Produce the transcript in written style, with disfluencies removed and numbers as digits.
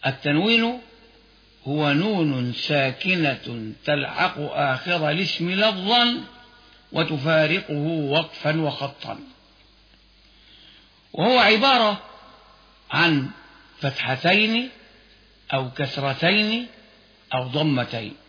التنوين هو نون ساكنة تلحق آخر الاسم لفظا وتفارقه وقفا وخطا، وهو عبارة عن فتحتين أو كسرتين أو ضمتين.